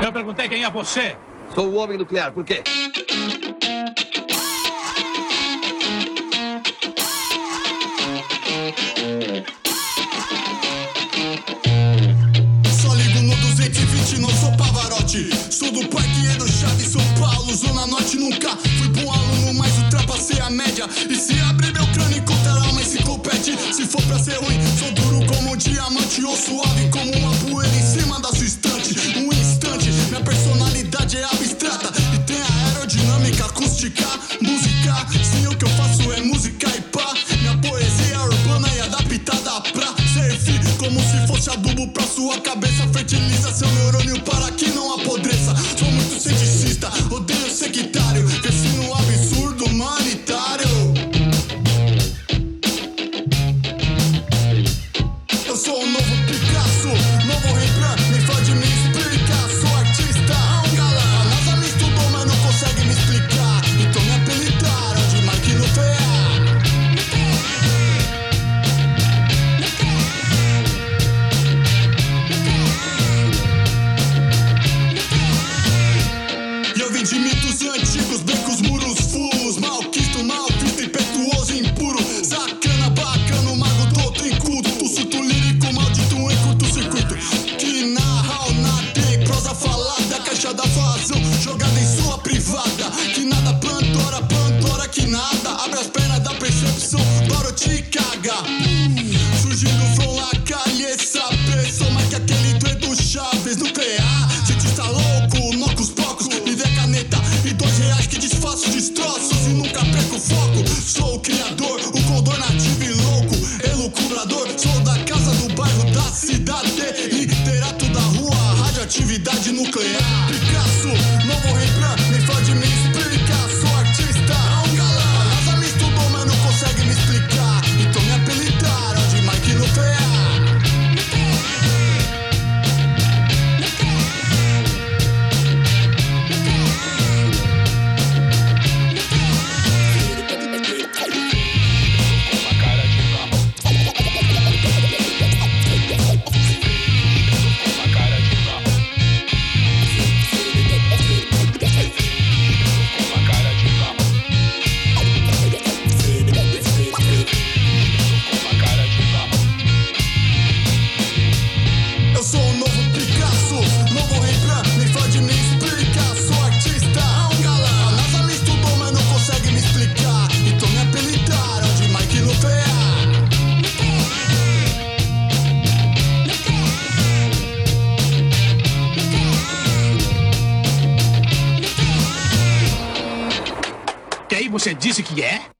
Eu perguntei quem é você. Sou o homem nuclear, por quê? Só ligo no 220, não sou Pavarotti. Sou do Parque do Chaves, São Paulo, Zona Norte. Nunca fui bom aluno, mas ultrapassei a média. E se abrir meu crânio, encontrará uma enciclopédia. Se for pra ser ruim, sou duro como um diamante ou suave como uma poeira em cima da sua estante. Um instante, minha personalidade é abstrata e tem a aerodinâmica acústica, música. Sim, o que eu faço é música e pá. Minha poesia é urbana e adaptada pra servir como se fosse adubo pra sua cabeça. Fertiliza seu neurônio para que não apodreça. Sou muito cienticista, odeio sectário. Cresci no absurdo humanitário. Eu sou o novo Picasso, novo Rembrandt. Nem pode me explicar, sou artista, um galã. A NASA me estudou, mas não consegue me explicar. Então me apelidaram de Mike Nuclear. E eu vim de mitos antigos, becos, muros, fulos. Malquisto, mal visto, impetuoso, impuro. Sacana, bacana, mago, douto, inculto. Surto lírico, maldito, em curto-circuito. Que narra ou nada em prosa falada. Caixa da sua razão, jogada em sua privada. Que nada, Pandora, Pandora, que nada. Abre as pernas da percepção, Doro te caga. Surgindo from la calle, essa pessoa mais que aquele do Chaves Nuclear. Cientista louco, nocos pocos, me dê caneta e R$2 que desfaço destroços e nunca perco o foco. Sou o criador, o condor nativo e louco, elucubrador. Sou da casa, do bairro, da cidade, literato da rua, radioatividade nuclear. Picasso, novo Rembrandt, nem pode me explicar. Sou artista, um galã. A NASA me estudou, mas não consegue me explicar. Então me apelidaram de Mike Nuclear. Eu sou o novo Picasso, novo Rembrandt, nem pode me explicar. Sou artista, um galã. A NASA me estudou, mas não consegue me explicar. Então me apelidaram de Mike Nuclear. Que aí você disse que é?